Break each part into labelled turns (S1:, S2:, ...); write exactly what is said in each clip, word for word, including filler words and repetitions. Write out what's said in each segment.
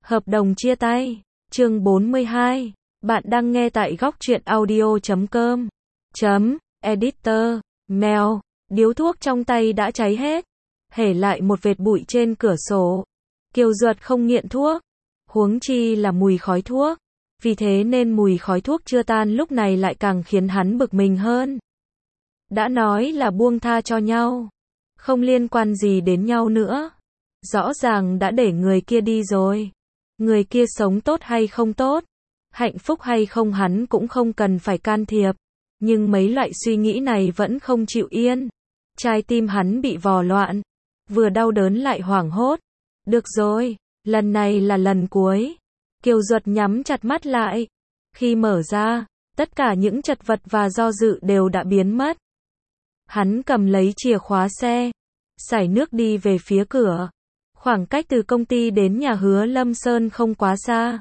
S1: Hợp đồng chia tay. Chương bốn mươi hai. Bạn đang nghe tại góc truyện audio chấm com. Chấm, editor, mail. Điếu thuốc trong tay đã cháy hết. Hể lại một vệt bụi trên cửa sổ. Kiều Duật không nghiện thuốc. Huống chi là mùi khói thuốc. Vì thế nên mùi khói thuốc chưa tan lúc này lại càng khiến hắn bực mình hơn. Đã nói là buông tha cho nhau. Không liên quan gì đến nhau nữa. Rõ ràng đã để người kia đi rồi. Người kia sống tốt hay không tốt, hạnh phúc hay không hắn cũng không cần phải can thiệp. Nhưng mấy loại suy nghĩ này vẫn không chịu yên. Trái tim hắn bị vò loạn. Vừa đau đớn lại hoảng hốt. Được rồi, lần này là lần cuối. Kiều Duật nhắm chặt mắt lại. Khi mở ra, tất cả những chật vật và do dự đều đã biến mất. Hắn cầm lấy chìa khóa xe, xài nước đi về phía cửa. Khoảng cách từ công ty đến nhà Hứa Lâm Sơn không quá xa.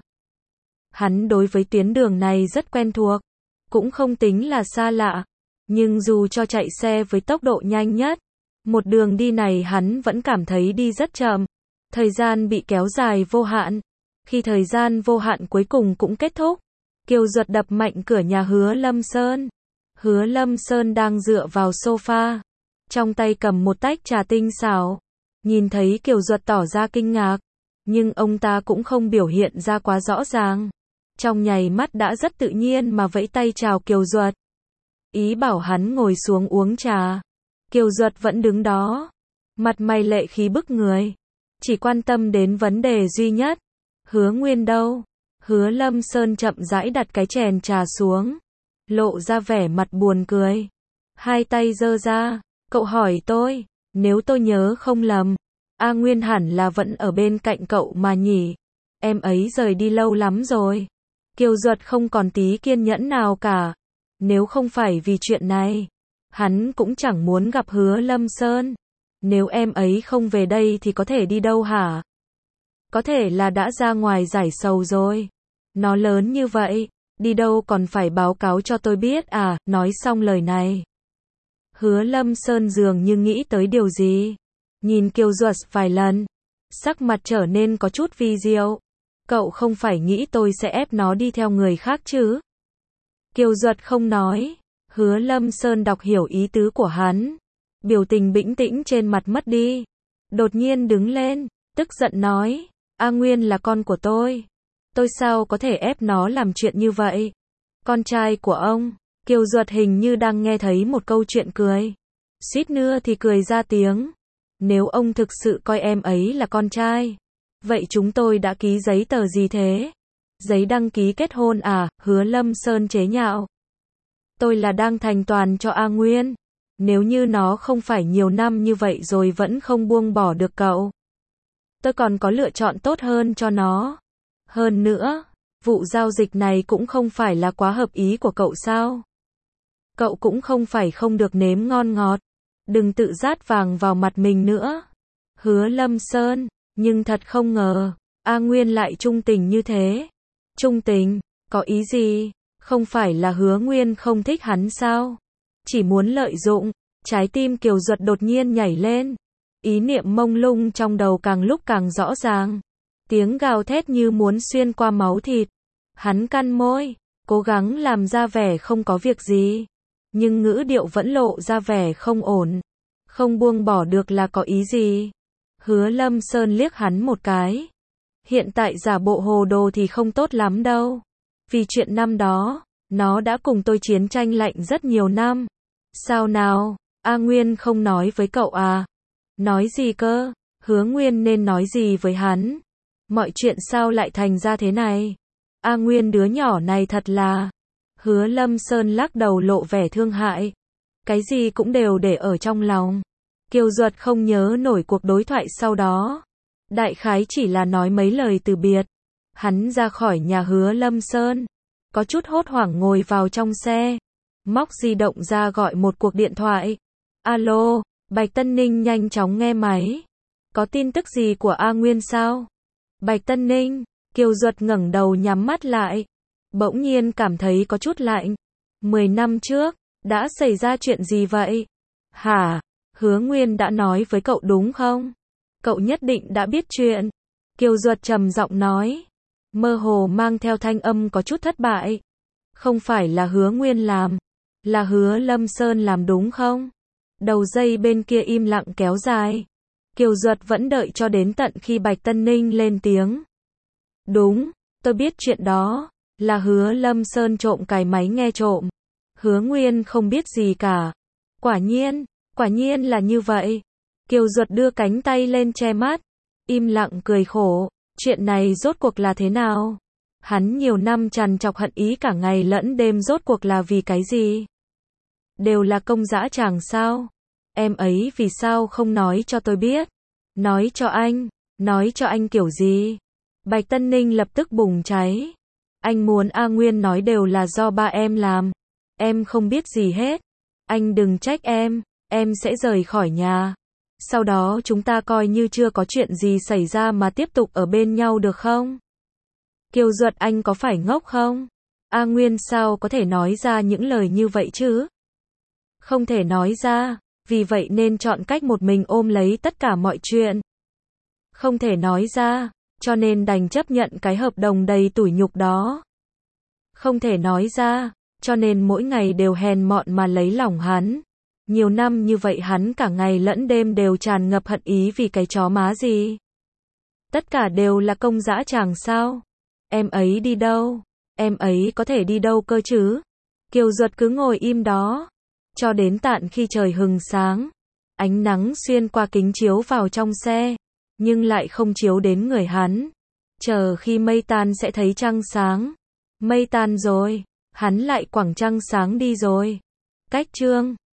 S1: Hắn đối với tuyến đường này rất quen thuộc, cũng không tính là xa lạ. Nhưng dù cho chạy xe với tốc độ nhanh nhất, một đường đi này hắn vẫn cảm thấy đi rất chậm. Thời gian bị kéo dài vô hạn. Khi thời gian vô hạn cuối cùng cũng kết thúc, Kiều Duật đập mạnh cửa nhà Hứa Lâm Sơn. Hứa Lâm Sơn đang dựa vào sofa, trong tay cầm một tách trà tinh xảo. Nhìn thấy Kiều Duật tỏ ra kinh ngạc, nhưng ông ta cũng không biểu hiện ra quá rõ ràng. Trong nháy mắt đã rất tự nhiên mà vẫy tay chào Kiều Duật. Ý bảo hắn ngồi xuống uống trà. Kiều Duật vẫn đứng đó, mặt mày lệ khí bức người, chỉ quan tâm đến vấn đề duy nhất. Hứa Nguyên đâu? Hứa Lâm Sơn chậm rãi đặt cái chén trà xuống, lộ ra vẻ mặt buồn cười. Hai tay giơ ra, cậu hỏi tôi, nếu tôi nhớ không lầm, A Nguyên hẳn là vẫn ở bên cạnh cậu mà nhỉ? Em ấy rời đi lâu lắm rồi. Kiều Duật không còn tí kiên nhẫn nào cả. Nếu không phải vì chuyện này, hắn cũng chẳng muốn gặp Hứa Lâm Sơn. Nếu em ấy không về đây thì có thể đi đâu hả? Có thể là đã ra ngoài giải sầu rồi. Nó lớn như vậy, đi đâu còn phải báo cáo cho tôi biết à? Nói xong lời này, Hứa Lâm Sơn dường như nghĩ tới điều gì. Nhìn Kiều Duật vài lần, sắc mặt trở nên có chút vi diệu. Cậu không phải nghĩ tôi sẽ ép nó đi theo người khác chứ? Kiều Duật không nói. Hứa Lâm Sơn đọc hiểu ý tứ của hắn. Biểu tình bĩnh tĩnh trên mặt mất đi. Đột nhiên đứng lên, tức giận nói, A Nguyên là con của tôi. Tôi sao có thể ép nó làm chuyện như vậy? Con trai của ông. Kiều Duật hình như đang nghe thấy một câu chuyện cười. Suýt nữa thì cười ra tiếng. Nếu ông thực sự coi em ấy là con trai, vậy chúng tôi đã ký giấy tờ gì thế? Giấy đăng ký kết hôn à? Hứa Lâm Sơn chế nhạo. Tôi là đang thành toàn cho A Nguyên. Nếu như nó không phải nhiều năm như vậy rồi vẫn không buông bỏ được cậu, tôi còn có lựa chọn tốt hơn cho nó. Hơn nữa, vụ giao dịch này cũng không phải là quá hợp ý của cậu sao? Cậu cũng không phải không được nếm ngon ngọt. Đừng tự dát vàng vào mặt mình nữa. Hứa Lâm Sơn, nhưng thật không ngờ, A Nguyên lại trung tình như thế. Trung tình, có ý gì? Không phải là Hứa Nguyên không thích hắn sao? Chỉ muốn lợi dụng. Trái tim Kiều Duật đột nhiên nhảy lên. Ý niệm mông lung trong đầu càng lúc càng rõ ràng. Tiếng gào thét như muốn xuyên qua máu thịt. Hắn cắn môi, cố gắng làm ra vẻ không có việc gì. Nhưng ngữ điệu vẫn lộ ra vẻ không ổn. Không buông bỏ được là có ý gì? Hứa Lâm Sơn liếc hắn một cái. Hiện tại giả bộ hồ đồ thì không tốt lắm đâu. Vì chuyện năm đó, nó đã cùng tôi chiến tranh lạnh rất nhiều năm. Sao nào, A Nguyên không nói với cậu à? Nói gì cơ? Hứa Nguyên nên nói gì với hắn? Mọi chuyện sao lại thành ra thế này? A Nguyên đứa nhỏ này thật là... Hứa Lâm Sơn lắc đầu lộ vẻ thương hại. Cái gì cũng đều để ở trong lòng. Kiều Duật không nhớ nổi cuộc đối thoại sau đó. Đại khái chỉ là nói mấy lời từ biệt. Hắn ra khỏi nhà Hứa Lâm Sơn, có chút hốt hoảng ngồi vào trong xe. Móc di động ra gọi một cuộc điện thoại. Alo, Bạch Tân Ninh nhanh chóng nghe máy. Có tin tức gì của A Nguyên sao? Bạch Tân Ninh, Kiều Duật ngẩng đầu nhắm mắt lại. Bỗng nhiên cảm thấy có chút lạnh. Mười năm trước, đã xảy ra chuyện gì vậy? Hả? Hứa Nguyên đã nói với cậu đúng không? Cậu nhất định đã biết chuyện. Kiều Duật trầm giọng nói, mơ hồ mang theo thanh âm có chút thất bại. Không phải là Hứa Nguyên làm, là Hứa Lâm Sơn làm đúng không? Đầu dây bên kia im lặng kéo dài. Kiều Duật vẫn đợi cho đến tận khi Bạch Tân Ninh lên tiếng. Đúng, tôi biết chuyện đó, là Hứa Lâm Sơn trộm cái máy nghe trộm. Hứa Nguyên không biết gì cả. Quả nhiên, quả nhiên là như vậy. Kiều Duật đưa cánh tay lên che mắt, im lặng cười khổ, chuyện này rốt cuộc là thế nào? Hắn nhiều năm trằn trọc hận ý cả ngày lẫn đêm rốt cuộc là vì cái gì? Đều là công dã tràng sao? Em ấy vì sao không nói cho tôi biết? Nói cho anh, nói cho anh kiểu gì? Bạch Tân Ninh lập tức bùng cháy. Anh muốn A Nguyên nói đều là do ba em làm. Em không biết gì hết. Anh đừng trách em, em sẽ rời khỏi nhà. Sau đó chúng ta coi như chưa có chuyện gì xảy ra mà tiếp tục ở bên nhau được không? Kiều Duật, anh có phải ngốc không? A Nguyên sao có thể nói ra những lời như vậy chứ? Không thể nói ra, vì vậy nên chọn cách một mình ôm lấy tất cả mọi chuyện. Không thể nói ra, cho nên đành chấp nhận cái hợp đồng đầy tủi nhục đó. Không thể nói ra, cho nên mỗi ngày đều hèn mọn mà lấy lòng hắn. Nhiều năm như vậy hắn cả ngày lẫn đêm đều tràn ngập hận ý vì cái chó má gì. Tất cả đều là công dã tràng sao? Em ấy đi đâu? Em ấy có thể đi đâu cơ chứ? Kiều Duật cứ ngồi im đó, cho đến tận khi trời hừng sáng. Ánh nắng xuyên qua kính chiếu vào trong xe, nhưng lại không chiếu đến người hắn. Chờ khi mây tan sẽ thấy trăng sáng. Mây tan rồi, hắn lại quẳng trăng sáng đi rồi. Cách chương